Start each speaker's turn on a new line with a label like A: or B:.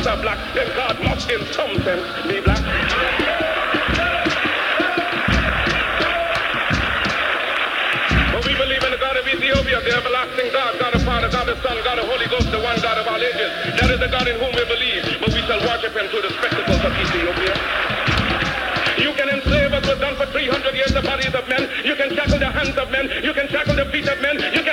A: fathers are black, then God must in some sense be black. But we believe in the God of Ethiopia, the everlasting God, God of Father, God of Son, God of Holy Ghost, the one God of all ages. That is the God in whom we believe, but we shall worship him through the spectacles of Ethiopia. You can enslave us, was done for 300 years, the bodies of men. You can shackle the hands of men. You can shackle the feet of men. You